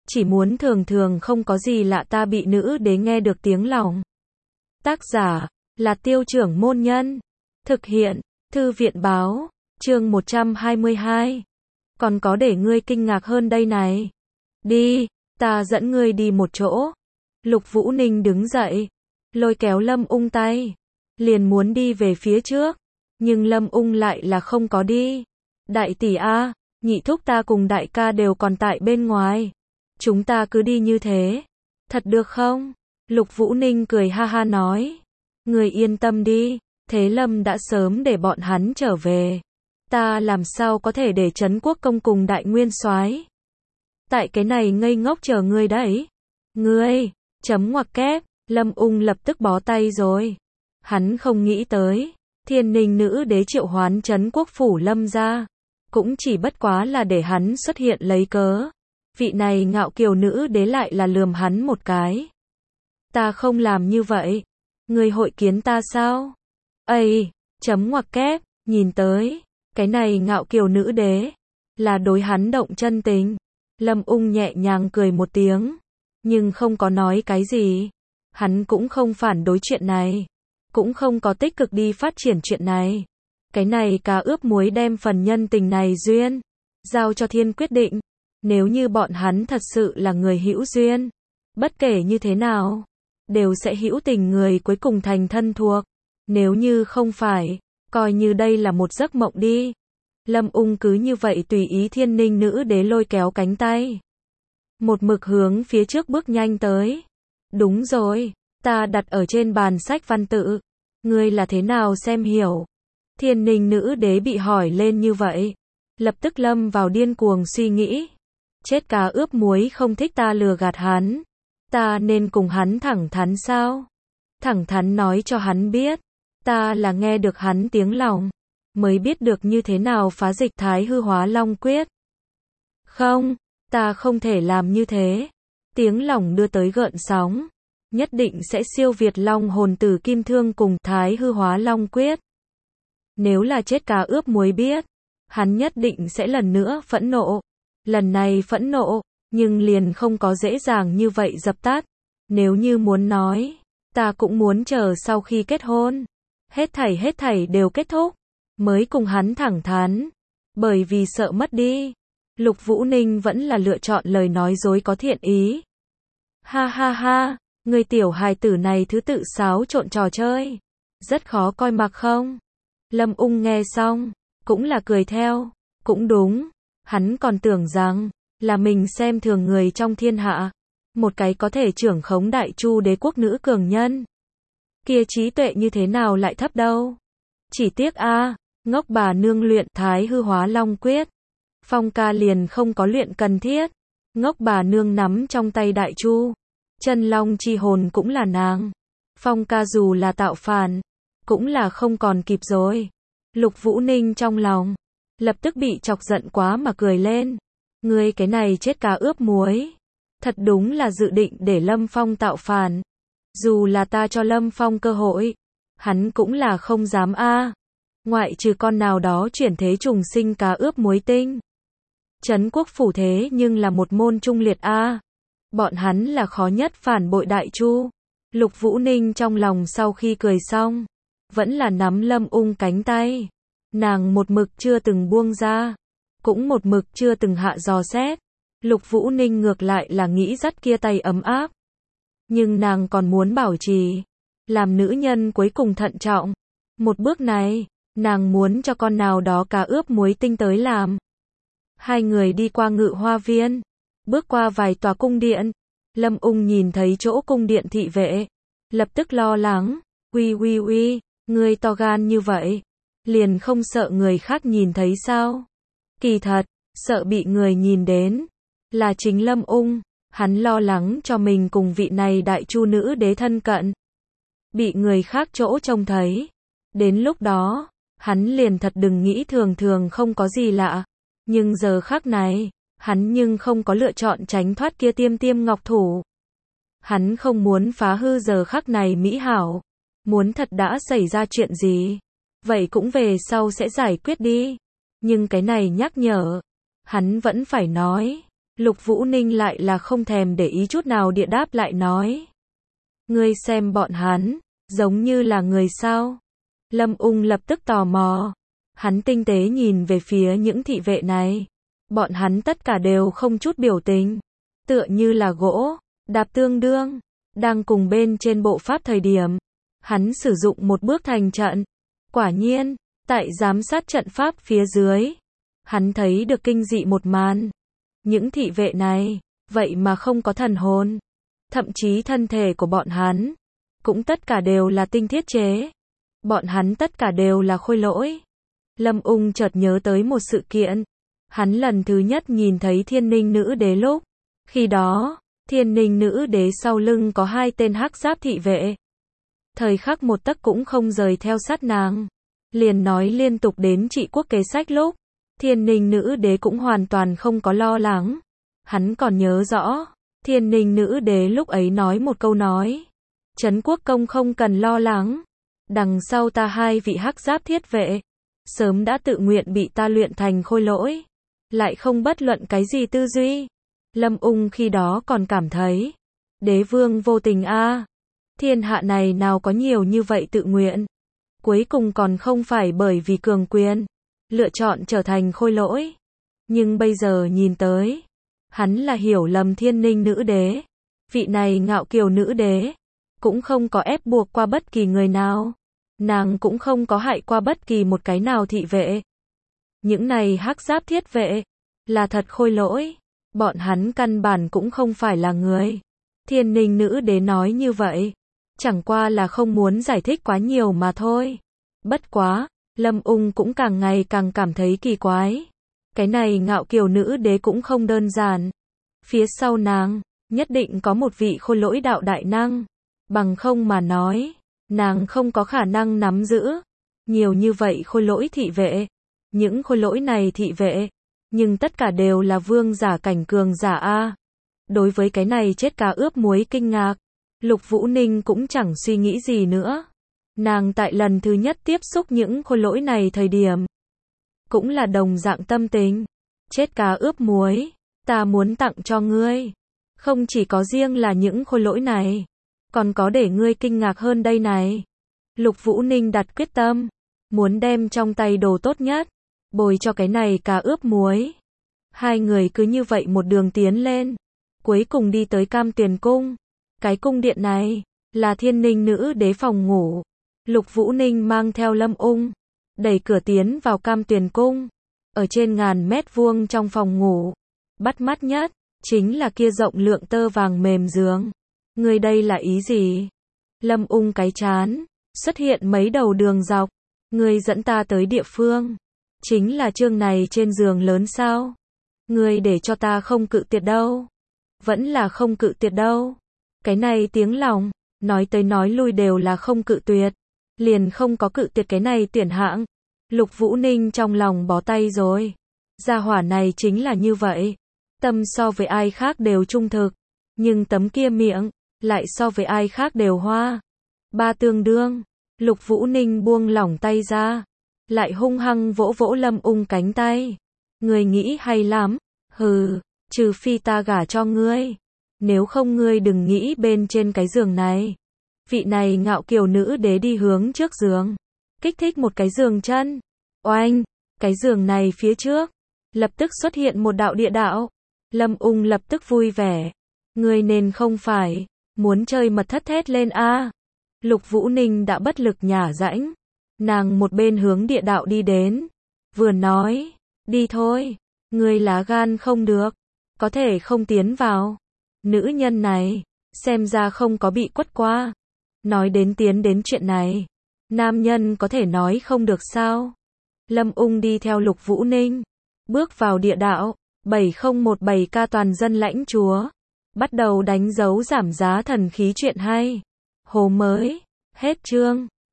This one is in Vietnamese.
chỉ muốn thường thường không có gì lạ ta bị nữ đế nghe được tiếng lòng. Tác giả là Tiêu Trưởng Môn Nhân. Thực hiện Thư viện Báo. Chương 122. Còn có để ngươi kinh ngạc hơn đây này. Đi, ta dẫn ngươi đi một chỗ. Lục Vũ Ninh đứng dậy, lôi kéo Lâm Ung tay, liền muốn đi về phía trước, nhưng Lâm Ung lại là không có đi. Đại tỷ a, nhị thúc ta cùng đại ca đều còn tại bên ngoài. Chúng ta cứ đi như thế. Thật được không? Lục Vũ Ninh cười ha ha nói. Người yên tâm đi, Thế Lâm đã sớm để bọn hắn trở về. Ta làm sao có thể để Trấn Quốc Công cùng Đại Nguyên Soái tại cái này ngây ngốc chờ ngươi đấy. Ngươi, chấm ngoặc kép, Lâm Ung lập tức bó tay rồi. Hắn không nghĩ tới, Thiên Ninh nữ đế triệu hoán Trấn Quốc phủ Lâm ra, cũng chỉ bất quá là để hắn xuất hiện lấy cớ. Vị này ngạo kiều nữ đế lại là lườm hắn một cái. Ta không làm như vậy. Ngươi hội kiến ta sao? Ây, chấm ngoặc kép, nhìn tới, cái này ngạo kiều nữ đế, là đối hắn động chân tình. Lâm Ung nhẹ nhàng cười một tiếng, nhưng không có nói cái gì. Hắn cũng không phản đối chuyện này, cũng không có tích cực đi phát triển chuyện này. Cái này cá ướp muối đem phần nhân tình này duyên, giao cho thiên quyết định. Nếu như bọn hắn thật sự là người hữu duyên, bất kể như thế nào, đều sẽ hữu tình người cuối cùng thành thân thuộc. Nếu như không phải, coi như đây là một giấc mộng đi. Lâm Ung cứ như vậy tùy ý Thiên Ninh nữ đế lôi kéo cánh tay, một mực hướng phía trước bước nhanh tới. Đúng rồi, ta đặt ở trên bàn sách văn tự, ngươi là thế nào xem hiểu? Thiên Ninh nữ đế bị hỏi lên như vậy, lập tức lâm vào điên cuồng suy nghĩ. Chết cá ướp muối không thích ta lừa gạt hắn, ta nên cùng hắn thẳng thắn sao? Thẳng thắn nói cho hắn biết, ta là nghe được hắn tiếng lòng, mới biết được như thế nào phá dịch Thái Hư Hóa Long Quyết. Không, ta không thể làm như thế. Tiếng lòng đưa tới gợn sóng, nhất định sẽ siêu việt Long Hồn Tử Kim Thương cùng Thái Hư Hóa Long Quyết. Nếu là chết cá ướp muối biết, hắn nhất định sẽ lần nữa phẫn nộ. Lần này phẫn nộ, nhưng liền không có dễ dàng như vậy dập tắt. Nếu như muốn nói, ta cũng muốn chờ sau khi kết hôn, hết thảy đều kết thúc, mới cùng hắn thẳng thắn. Bởi vì sợ mất đi, Lục Vũ Ninh vẫn là lựa chọn lời nói dối có thiện ý. Ha ha ha, người tiểu hài tử này thứ tự xáo trộn trò chơi, rất khó coi mặc không? Lâm Ung nghe xong, cũng là cười theo. Cũng đúng, hắn còn tưởng rằng là mình xem thường người trong thiên hạ, một cái có thể trưởng khống Đại Chu đế quốc nữ cường nhân. Kia trí tuệ như thế nào lại thấp đâu. Chỉ tiếc a, ngốc bà nương luyện Thái Hư Hóa Long Quyết, Phong ca liền không có luyện cần thiết. Ngốc bà nương nắm trong tay Đại Chu chân long chi hồn cũng là nàng. Phong ca dù là tạo phản, cũng là không còn kịp rồi. Lục Vũ Ninh trong lòng lập tức bị chọc giận quá mà cười lên. Ngươi cái này chết cá ướp muối, thật đúng là dự định để Lâm Phong tạo phản. Dù là ta cho Lâm Phong cơ hội, hắn cũng là không dám a. Ngoại trừ con nào đó chuyển thế trùng sinh cá ướp muối tinh. Trấn Quốc phủ thế nhưng là một môn trung liệt a. Bọn hắn là khó nhất phản bội Đại Chu. Lục Vũ Ninh trong lòng sau khi cười xong, vẫn là nắm Lâm Ung cánh tay. Nàng một mực chưa từng buông ra, cũng một mực chưa từng hạ dò xét. Lục Vũ Ninh ngược lại là nghĩ dắt kia tay ấm áp. Nhưng nàng còn muốn bảo trì, làm nữ nhân cuối cùng thận trọng. Một bước này, nàng muốn cho con nào đó cá ướp muối tinh tới làm. Hai người đi qua Ngự Hoa Viên, bước qua vài tòa cung điện. Lâm Ung nhìn thấy chỗ cung điện thị vệ, lập tức lo lắng. Uy, ngươi to gan như vậy, liền không sợ người khác nhìn thấy sao? Kỳ thật, sợ bị người nhìn đến, là chính Lâm Ung. Hắn lo lắng cho mình cùng vị này Đại Chu nữ đế thân cận, bị người khác chỗ trông thấy. Đến lúc đó, hắn liền thật đừng nghĩ thường thường không có gì lạ. Nhưng giờ khắc này, hắn nhưng không có lựa chọn tránh thoát kia tiêm ngọc thủ. Hắn không muốn phá hư giờ khắc này mỹ hảo. Muốn thật đã xảy ra chuyện gì, vậy cũng về sau sẽ giải quyết đi. Nhưng cái này nhắc nhở, hắn vẫn phải nói. Lục Vũ Ninh lại là không thèm để ý chút nào địa đáp lại nói. Ngươi xem bọn hắn, giống như là người sao? Lâm Ung lập tức tò mò. Hắn tinh tế nhìn về phía những thị vệ này. Bọn hắn tất cả đều không chút biểu tình. Tựa như là gỗ, đạp tương đương. Đang cùng bên trên bộ pháp thời điểm. Hắn sử dụng một bước thành trận. Quả nhiên, tại giám sát trận pháp phía dưới. Hắn thấy được kinh dị một màn. Những thị vệ này, vậy mà không có thần hồn. Thậm chí thân thể của bọn hắn, cũng tất cả đều là tinh thiết chế. Bọn hắn tất cả đều là khôi lỗi. Lâm Ung chợt nhớ tới một sự kiện. Hắn lần thứ nhất nhìn thấy Thiên Ninh Nữ Đế lúc. Khi đó, Thiên Ninh Nữ Đế sau lưng có 2 tên hắc giáp thị vệ. Thời khắc một tấc cũng không rời theo sát nàng. Liền nói liên tục đến trị quốc kế sách lúc. Thiên Ninh Nữ Đế cũng hoàn toàn không có lo lắng. Hắn còn nhớ rõ. Thiên Ninh Nữ Đế lúc ấy nói một câu nói. Trấn quốc công không cần lo lắng. Đằng sau ta 2 vị hắc giáp thiết vệ. Sớm đã tự nguyện bị ta luyện thành khôi lỗi. Lại không bất luận cái gì tư duy. Lâm Ung khi đó còn cảm thấy. Đế vương vô tình a. Thiên hạ này nào có nhiều như vậy tự nguyện. Cuối cùng còn không phải bởi vì cường quyền. Lựa chọn trở thành khôi lỗi. Nhưng bây giờ nhìn tới. Hắn là hiểu lầm Thiên Ninh Nữ Đế. Vị này ngạo kiều nữ đế. Cũng không có ép buộc qua bất kỳ người nào. Nàng cũng không có hại qua bất kỳ một cái nào thị vệ. Những này hắc giáp thiết vệ. Là thật khôi lỗi. Bọn hắn căn bản cũng không phải là người. Thiên Ninh Nữ Đế nói như vậy. Chẳng qua là không muốn giải thích quá nhiều mà thôi. Bất quá, Lâm Ung cũng càng ngày càng cảm thấy kỳ quái. Cái này ngạo kiều nữ đế cũng không đơn giản. Phía sau nàng, nhất định có một vị khôi lỗi đạo đại năng. Bằng không mà nói, nàng không có khả năng nắm giữ. Nhiều như vậy khôi lỗi thị vệ. Những khôi lỗi này thị vệ. Nhưng tất cả đều là vương giả cảnh cường giả A. Đối với cái này chết cá ướp muối kinh ngạc. Lục Vũ Ninh cũng chẳng suy nghĩ gì nữa. Nàng tại lần thứ nhất tiếp xúc những khôi lỗi này thời điểm. Cũng là đồng dạng tâm tình. Chết cá ướp muối. Ta muốn tặng cho ngươi. Không chỉ có riêng là những khôi lỗi này. Còn có để ngươi kinh ngạc hơn đây này. Lục Vũ Ninh đặt quyết tâm. Muốn đem trong tay đồ tốt nhất. Bồi cho cái này cá ướp muối. 2 người cứ như vậy một đường tiến lên. Cuối cùng đi tới Cam Tuyền Cung. Cái cung điện này. Là Thiên Ninh Nữ Đế phòng ngủ. Lục Vũ Ninh mang theo Lâm Ung. Đẩy cửa tiến vào Cam Tuyền Cung. Ở trên 1000 mét vuông trong phòng ngủ. Bắt mắt nhất. Chính là kia rộng lượng tơ vàng mềm giường. Người đây là ý gì? Lâm Ung cái chán. Xuất hiện mấy đầu đường dọc. Người dẫn ta tới địa phương. Chính là chương này trên giường lớn sao? Người để cho ta không cự tuyệt đâu. Vẫn là không cự tuyệt đâu. Cái này tiếng lòng. Nói tới nói lui đều là không cự tuyệt. Liền không có cự tuyệt cái này tuyển hạng. Lục Vũ Ninh trong lòng bó tay rồi. Gia hỏa này chính là như vậy. Tâm so với ai khác đều trung thực. Nhưng tấm kia miệng, lại so với ai khác đều hoa. 3 tương đương. Lục Vũ Ninh buông lỏng tay ra. Lại hung hăng vỗ vỗ Lâm Ung cánh tay. Ngươi nghĩ hay lắm. Hừ, trừ phi ta gả cho ngươi. Nếu không ngươi đừng nghĩ bên trên cái giường này. Vị này ngạo kiều nữ đế đi hướng trước giường. Kích thích một cái giường chân. Oanh, cái giường này phía trước. Lập tức xuất hiện một đạo địa đạo. Lâm Ung lập tức vui vẻ. Ngươi nên không phải. Muốn chơi mật thất thét lên a. Lục Vũ Ninh đã bất lực nhả rãnh. Nàng một bên hướng địa đạo đi đến. Vừa nói. Đi thôi. Ngươi lá gan không được. Có thể không tiến vào. Nữ nhân này. Xem ra không có bị quất qua. Nói đến tiến đến chuyện này. Nam nhân có thể nói không được sao. Lâm Ung đi theo Lục Vũ Ninh. Bước vào địa đạo. 7017K toàn dân lãnh chúa. Bắt đầu đánh dấu giảm giá thần khí chuyện hay. Hồ mới. Hết chương.